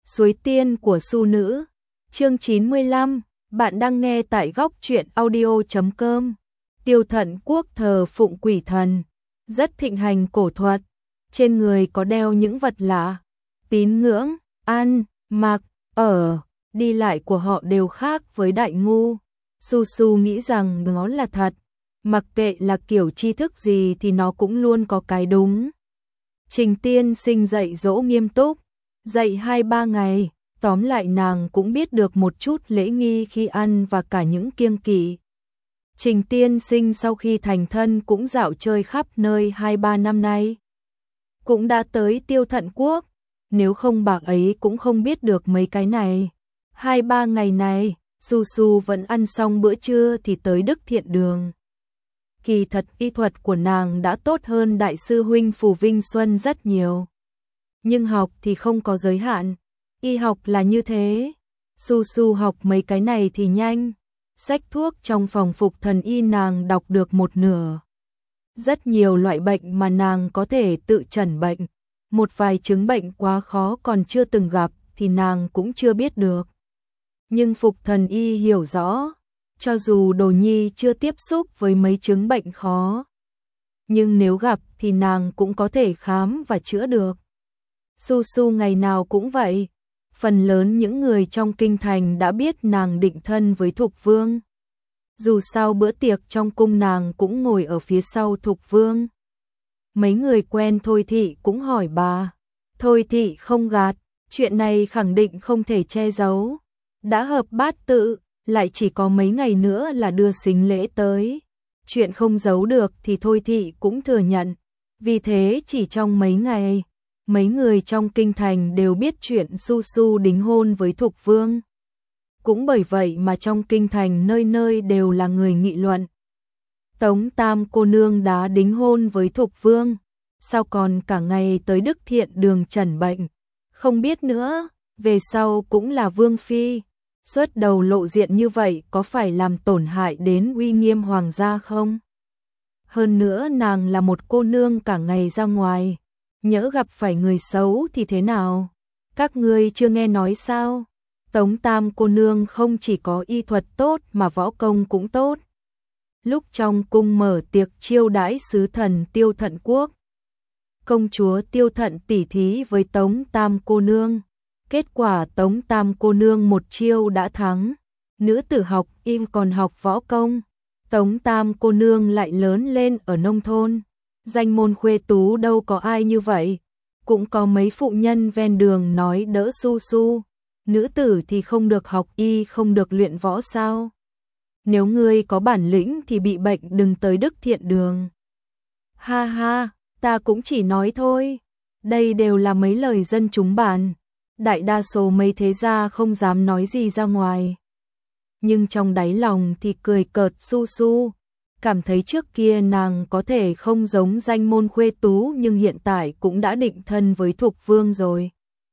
Suối tiên của Su nữ. Chương 95, bạn đang nghe tại góc truyện audio.com. Tiêu Thận quốc thờ phụng quỷ thần, rất thịnh hành cổ thuật, trên người có đeo những vật lạ, tín ngưỡng, ăn, mặc, ở, đi lại của họ đều khác với Đại Ngu. Su Su nghĩ rằng nó là thật, mặc kệ là kiểu tri thức gì thì nó cũng luôn có cái đúng. Trình tiên sinh dạy dỗ nghiêm túc, dạy 2-3 ngày, tóm lại nàng cũng biết được một chút lễ nghi khi ăn và cả những kiêng kỵ. Trình tiên sinh sau khi thành thân cũng dạo chơi khắp nơi 2-3 năm nay. Cũng đã tới Tiêu Thận quốc, nếu không bạc ấy cũng không biết được mấy cái này. 2-3 ngày này, Su Su vẫn ăn xong bữa trưa thì tới Đức Thiện Đường. Kỳ thật y thuật của nàng đã tốt hơn đại sư huynh Phù Vinh Xuân rất nhiều. Nhưng học thì không có giới hạn, y học là như thế. Su Su học mấy cái này thì nhanh, sách thuốc trong phòng phục thần y nàng đọc được một nửa. Rất nhiều loại bệnh mà nàng có thể tự chẩn bệnh, một vài chứng bệnh quá khó còn chưa từng gặp thì nàng cũng chưa biết được. Nhưng phục thần y hiểu rõ, cho dù Đồ Nhi chưa tiếp xúc với mấy chứng bệnh khó, nhưng nếu gặp thì nàng cũng có thể khám và chữa được. Su Su ngày nào cũng vậy, phần lớn những người trong kinh thành đã biết nàng định thân với Thục Vương. Dù sao bữa tiệc trong cung nàng cũng ngồi ở phía sau Thục Vương. Mấy người quen Thôi Thị cũng hỏi bà, Thôi Thị không gạt, chuyện này khẳng định không thể che giấu. Đã hợp bát tự, lại chỉ có mấy ngày nữa là đưa sính lễ tới. Chuyện không giấu được thì Thôi Thị cũng thừa nhận. Vì thế chỉ trong mấy ngày, mấy người trong kinh thành đều biết chuyện Su Su đính hôn với Thục Vương. Cũng bởi vậy mà trong kinh thành nơi nơi đều là người nghị luận. Tống Tam cô nương đã đính hôn với Thục Vương, sao còn cả ngày tới Đức Thiện Đường chẩn bệnh. Không biết nữa, về sau cũng là Vương Phi. Xuất đầu lộ diện như vậy có phải làm tổn hại đến uy nghiêm hoàng gia không? Hơn nữa nàng là một cô nương cả ngày ra ngoài, nhỡ gặp phải người xấu thì thế nào? Các ngươi chưa nghe nói sao? Tống Tam cô nương không chỉ có y thuật tốt mà võ công cũng tốt. Lúc trong cung mở tiệc chiêu đãi sứ thần Tiêu Thận quốc, công chúa Tiêu Thận tỉ thí với Tống Tam cô nương. Kết quả Tống Tam cô nương một chiêu đã thắng. Nữ tử học im còn học võ công. Tống Tam cô nương lại lớn lên ở nông thôn. Danh môn khuê tú đâu có ai như vậy. Cũng có mấy phụ nhân ven đường nói đỡ Su Su. Nữ tử thì không được học y, không được luyện võ sao? Nếu ngươi có bản lĩnh thì bị bệnh đừng tới Đức Thiện Đường. Ha ha, ta cũng chỉ nói thôi. Đây đều là mấy lời dân chúng bàn. Đại đa số mấy thế gia không dám nói gì ra ngoài. Nhưng trong đáy lòng thì cười cợt Su Su. Cảm thấy trước kia nàng có thể không giống danh môn khuê tú nhưng hiện tại cũng đã định thân với Thục Vương rồi.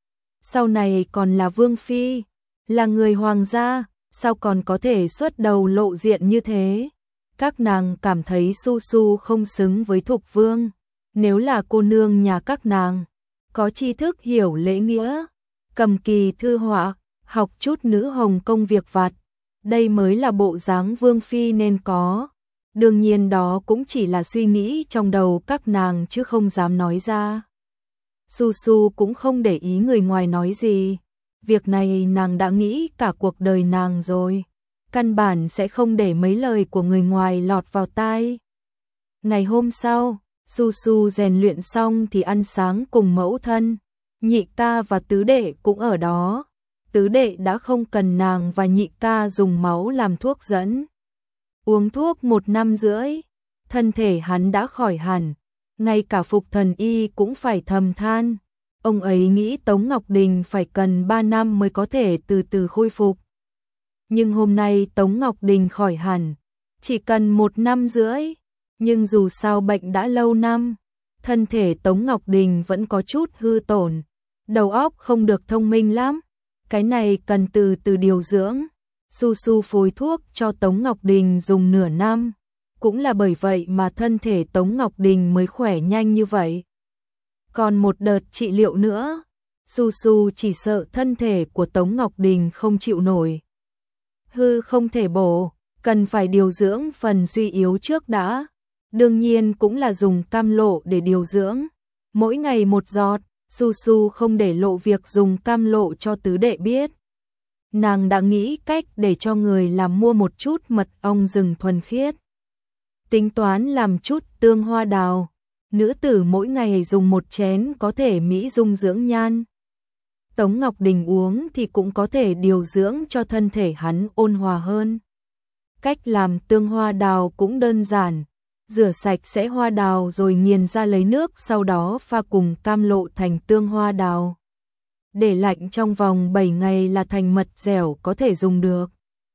Sau này còn là Vương Phi, là người hoàng gia, sao còn có thể xuất đầu lộ diện như thế? Các nàng cảm thấy Su Su không xứng với Thục Vương. Nếu là cô nương nhà các nàng, có tri thức hiểu lễ nghĩa, cầm kỳ thư họa, học chút nữ hồng công việc vặt, đây mới là bộ dáng Vương Phi nên có. Đương nhiên đó cũng chỉ là suy nghĩ trong đầu các nàng chứ không dám nói ra. Su Su cũng không để ý người ngoài nói gì. Việc này nàng đã nghĩ cả cuộc đời nàng rồi. Căn bản sẽ không để mấy lời của người ngoài lọt vào tai. Ngày hôm sau, Su Su rèn luyện xong thì ăn sáng cùng mẫu thân. Nhị ca và tứ đệ cũng ở đó. Tứ đệ đã không cần nàng và nhị ca dùng máu làm thuốc dẫn. Uống thuốc 1 năm rưỡi, thân thể hắn đã khỏi hẳn. Ngay cả Phục thần y cũng phải thầm than. Ông ấy nghĩ Tống Ngọc Đình phải cần 3 năm mới có thể từ từ khôi phục. Nhưng hôm nay Tống Ngọc Đình khỏi hẳn, chỉ cần 1 năm rưỡi. Nhưng dù sao bệnh đã lâu năm, thân thể Tống Ngọc Đình vẫn có chút hư tổn. Đầu óc không được thông minh lắm. Cái này cần từ từ điều dưỡng. Su Su phối thuốc cho Tống Ngọc Đình dùng nửa năm. Cũng là bởi vậy mà thân thể Tống Ngọc Đình mới khỏe nhanh như vậy. Còn một đợt trị liệu nữa, Su Su chỉ sợ thân thể của Tống Ngọc Đình không chịu nổi. Không thể bổ, cần phải điều dưỡng phần suy yếu trước đã. Đương nhiên cũng là dùng cam lộ để điều dưỡng. Mỗi ngày một giọt, Su Su không để lộ việc dùng cam lộ cho tứ đệ biết. Nàng đã nghĩ cách để cho người làm mua một chút mật ong rừng thuần khiết. Tính toán làm chút tương hoa đào. Nữ tử mỗi ngày dùng một chén có thể mỹ dung dưỡng nhan. Tống Ngọc Đình uống thì cũng có thể điều dưỡng cho thân thể hắn ôn hòa hơn. Cách làm tương hoa đào cũng đơn giản. Rửa sạch sẽ hoa đào rồi nghiền ra lấy nước, sau đó pha cùng cam lộ thành tương hoa đào. Để lạnh trong vòng 7 ngày là thành mật dẻo có thể dùng được.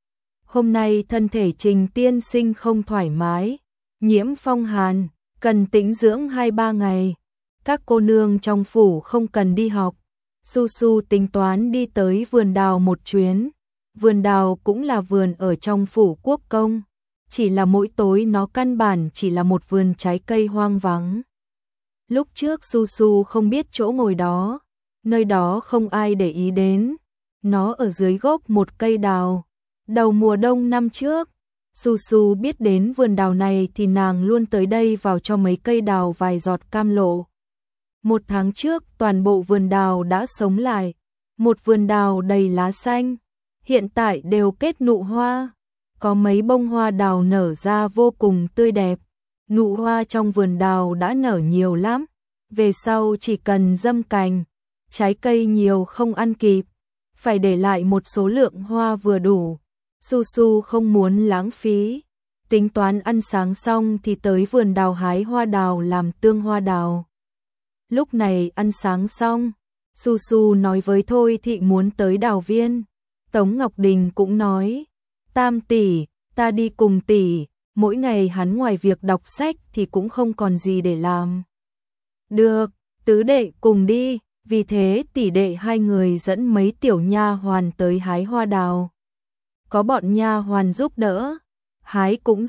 Hôm nay thân thể Trình tiên sinh không thoải mái, nhiễm phong hàn, cần tĩnh dưỡng 2-3 ngày. Các cô nương trong phủ không cần đi học. Su Su tính toán đi tới vườn đào một chuyến. Vườn đào cũng là vườn ở trong phủ quốc công. Chỉ là mỗi tối nó căn bản chỉ là một vườn trái cây hoang vắng. Lúc trước Su Su không biết chỗ ngồi đó. Nơi đó không ai để ý đến. Nó ở dưới gốc một cây đào. Đầu mùa đông năm trước, Su Su biết đến vườn đào này thì nàng luôn tới đây vào cho mấy cây đào vài giọt cam lộ. 1 tháng trước toàn bộ vườn đào đã sống lại. Một vườn đào đầy lá xanh. Hiện tại đều kết nụ hoa. Có mấy bông hoa đào nở ra vô cùng tươi đẹp. Nụ hoa trong vườn đào đã nở nhiều lắm. Về sau chỉ cần dâm cành. Trái cây nhiều không ăn kịp. Phải để lại một số lượng hoa vừa đủ. Su Su không muốn lãng phí. Tính toán ăn sáng xong thì tới vườn đào hái hoa đào làm tương hoa đào. Lúc này ăn sáng xong, Su Su nói với Thôi Thị muốn tới đào viên. Tống Ngọc Đình cũng nói, Tam tỷ, ta đi cùng tỷ. Mỗi ngày hắn ngoài việc đọc sách thì cũng không còn gì để làm. Được, tứ đệ cùng đi. Vì thế tỷ đệ hai người dẫn mấy tiểu nha hoàn tới hái hoa đào. Có bọn nha hoàn giúp đỡ, hái cũng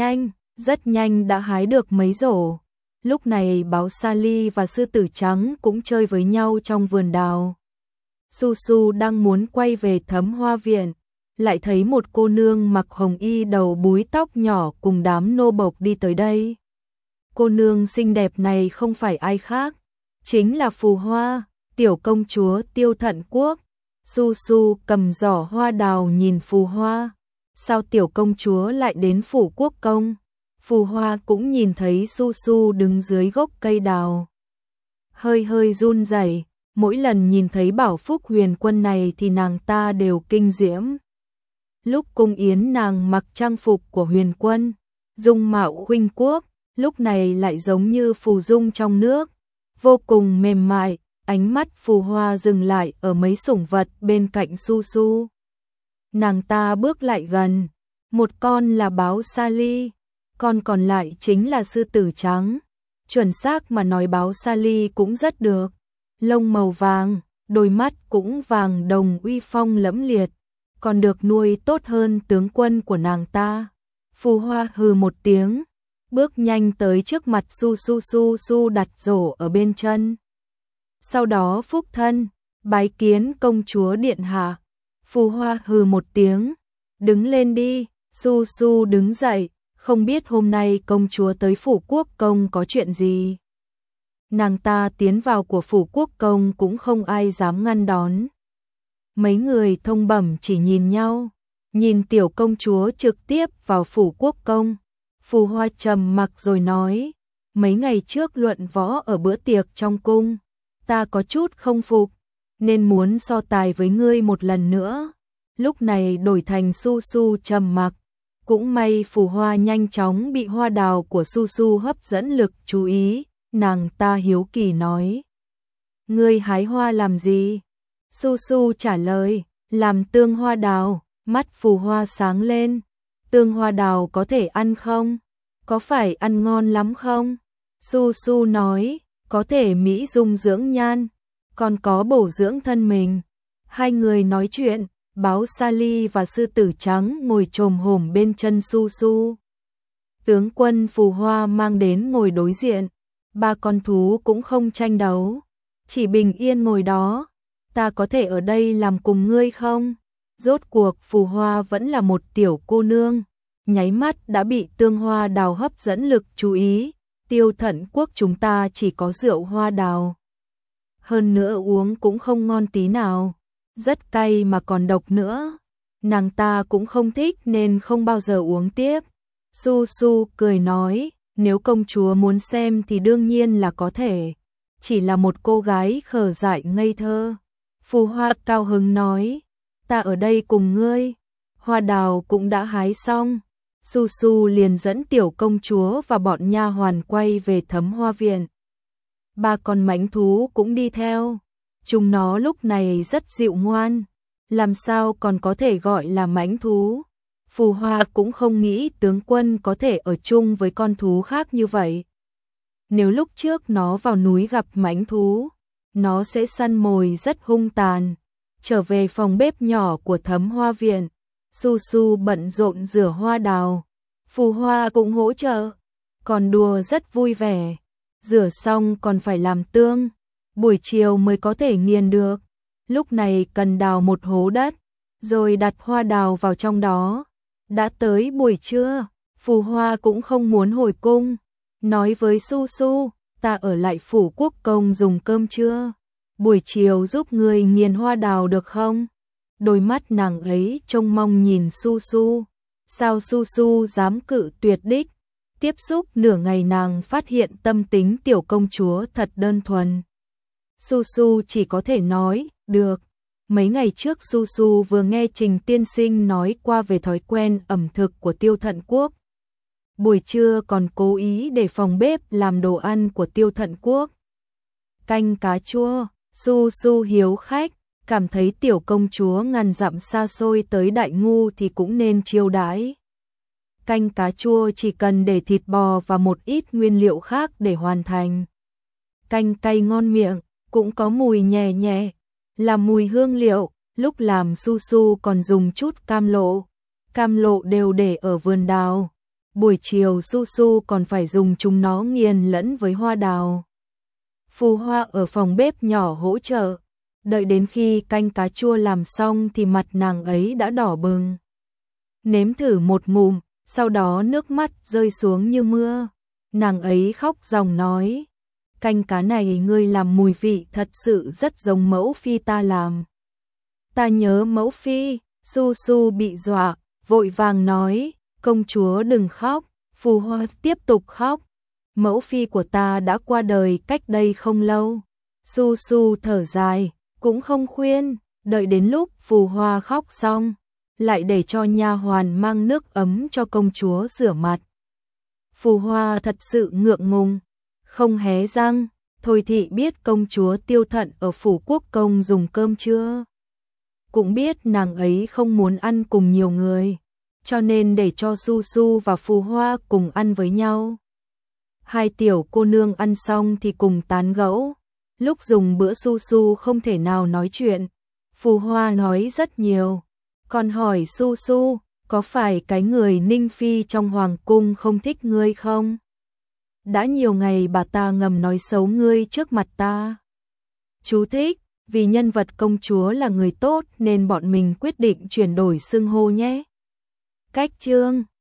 rất nhanh đã hái được mấy rổ. Lúc này Báo Sali và Sư Tử Trắng cũng chơi với nhau trong vườn đào. Su Su đang muốn quay về Thấm Hoa Viện, lại thấy một cô nương mặc hồng y đầu búi tóc nhỏ cùng đám nô bộc đi tới đây. Cô nương xinh đẹp này không phải ai khác, chính là Phù Hoa, tiểu công chúa Tiêu Thận Quốc. Su Su cầm giỏ hoa đào nhìn Phù Hoa. Sao tiểu công chúa lại đến phủ quốc công? Phù Hoa cũng nhìn thấy Su Su đứng dưới gốc cây đào. Hơi run rẩy. Mỗi lần nhìn thấy Bảo Phúc Huyền Quân này thì nàng ta đều kinh diễm. Lúc cung yến nàng mặc trang phục của Huyền Quân, dung mạo khuynh quốc, lúc này lại giống như phù dung trong nước, vô cùng mềm mại. Ánh mắt Phù Hoa dừng lại ở mấy sủng vật bên cạnh Su Su. Nàng ta bước lại gần, một con là Báo Sali, con còn lại chính là Sư Tử Trắng. Chuẩn xác mà nói Báo Sali cũng rất được, lông màu vàng, đôi mắt cũng vàng đồng uy phong lẫm liệt, còn được nuôi tốt hơn tướng quân của nàng ta. Phù Hoa hừ một tiếng, bước nhanh tới trước mặt Su Su đặt rổ ở bên chân. Sau đó phúc thân, bái kiến công chúa điện hạ. Phù Hoa hừ một tiếng, đứng lên đi. Su Su đứng dậy, không biết hôm nay công chúa tới phủ quốc công có chuyện gì. Nàng ta tiến vào của phủ quốc công cũng không ai dám ngăn đón. Mấy người thông bẩm chỉ nhìn nhau, nhìn tiểu công chúa trực tiếp vào phủ quốc công. Phù Hoa trầm mặc rồi nói, mấy ngày trước luận võ ở bữa tiệc trong cung, ta có chút không phục, nên muốn so tài với ngươi một lần nữa. Lúc này đổi thành Su Su trầm mặc. Cũng may Phù Hoa nhanh chóng bị hoa đào của Su Su hấp dẫn lực chú ý. Nàng ta hiếu kỳ nói, ngươi hái hoa làm gì? Su Su trả lời, làm tương hoa đào. Mắt Phù Hoa sáng lên, tương hoa đào có thể ăn không? Có phải ăn ngon lắm không? Su Su nói, có thể mỹ dung dưỡng nhan, còn có bổ dưỡng thân mình. Hai người nói chuyện, Báo Sali và Sư Tử Trắng ngồi chồm hổm bên chân Su Su. Tướng quân Phù Hoa mang đến ngồi đối diện, ba con thú cũng không tranh đấu, chỉ bình yên ngồi đó, ta có thể ở đây làm cùng ngươi không? Rốt cuộc Phù Hoa vẫn là một tiểu cô nương, nháy mắt đã bị Tương Hoa Đào hấp dẫn lực chú ý. Tiêu Thận Quốc chúng ta chỉ có rượu hoa đào. Hơn nữa uống cũng không ngon tí nào, rất cay mà còn độc nữa. Nàng ta cũng không thích nên không bao giờ uống tiếp. Su Su cười nói, nếu công chúa muốn xem thì đương nhiên là có thể. Chỉ là một cô gái khờ dại ngây thơ. Phù Hoa cao hứng nói, ta ở đây cùng ngươi. Hoa đào cũng đã hái xong. Su Su liền dẫn tiểu công chúa và bọn nha hoàn quay về Thấm Hoa Viện. Ba con mãnh thú cũng đi theo. Chúng nó lúc này rất dịu ngoan, làm sao còn có thể gọi là mãnh thú. Phù Hoa cũng không nghĩ tướng quân có thể ở chung với con thú khác như vậy. Nếu lúc trước nó vào núi gặp mãnh thú, nó sẽ săn mồi rất hung tàn. Trở về phòng bếp nhỏ của Thấm Hoa Viện, Su Su bận rộn rửa hoa đào. Phù Hoa cũng hỗ trợ, còn đùa rất vui vẻ. Rửa xong còn phải làm tương, buổi chiều mới có thể nghiền được. Lúc này cần đào một hố đất, rồi đặt hoa đào vào trong đó. Đã tới buổi trưa, Phù Hoa cũng không muốn hồi cung, nói với Su Su, ta ở lại phủ quốc công dùng cơm trưa, buổi chiều giúp người nghiền hoa đào được không? Đôi mắt nàng ấy trông mong nhìn Su Su, sao Su Su dám cự tuyệt đích. Tiếp xúc nửa ngày nàng phát hiện tâm tính tiểu công chúa thật đơn thuần. Su Su chỉ có thể nói, được. Mấy ngày trước Su Su vừa nghe Trình tiên sinh nói qua về thói quen ẩm thực của Tiêu Thận Quốc. Buổi trưa còn cố ý để phòng bếp làm đồ ăn của Tiêu Thận Quốc. Canh cá chua, Su Su hiếu khách, cảm thấy tiểu công chúa ngàn dặm xa xôi tới Đại Ngu thì cũng nên chiêu đãi. Canh cá chua chỉ cần để thịt bò và một ít nguyên liệu khác để hoàn thành. Canh cay ngon miệng, cũng có mùi nhẹ nhẹ, là mùi hương liệu. Lúc làm Su Su còn dùng chút cam lộ đều để ở vườn đào. Buổi chiều Su Su còn phải dùng chúng nó nghiền lẫn với hoa đào. Phù Hoa ở phòng bếp nhỏ hỗ trợ, đợi đến khi canh cá chua làm xong thì mặt nàng ấy đã đỏ bừng. Nếm thử một ngụm, sau đó nước mắt rơi xuống như mưa. Nàng ấy khóc ròng nói, canh cá này ngươi làm mùi vị thật sự rất giống mẫu phi ta làm. Ta nhớ mẫu phi. Su Su bị dọa, vội vàng nói, công chúa đừng khóc. Phù Hoa tiếp tục khóc, mẫu phi của ta đã qua đời cách đây không lâu. Su Su thở dài, cũng không khuyên, đợi đến lúc Phù Hoa khóc xong, lại để cho nha hoàn mang nước ấm cho công chúa rửa mặt. Phù Hoa thật sự ngượng ngùng, không hé răng. Thôi thị biết công chúa Tiêu Thận ở phủ quốc công dùng cơm trưa, cũng biết nàng ấy không muốn ăn cùng nhiều người, cho nên để cho Su Su và Phù Hoa cùng ăn với nhau. Hai tiểu cô nương ăn xong thì cùng tán gẫu. Lúc dùng bữa Su Su không thể nào nói chuyện, Phù Hoa nói rất nhiều, còn hỏi Su Su, có phải cái người Ninh Phi trong hoàng cung không thích ngươi không? Đã nhiều ngày bà ta ngầm nói xấu ngươi trước mặt ta. Chú thích, vì nhân vật công chúa là người tốt nên bọn mình quyết định chuyển đổi xưng hô nhé. Cách chương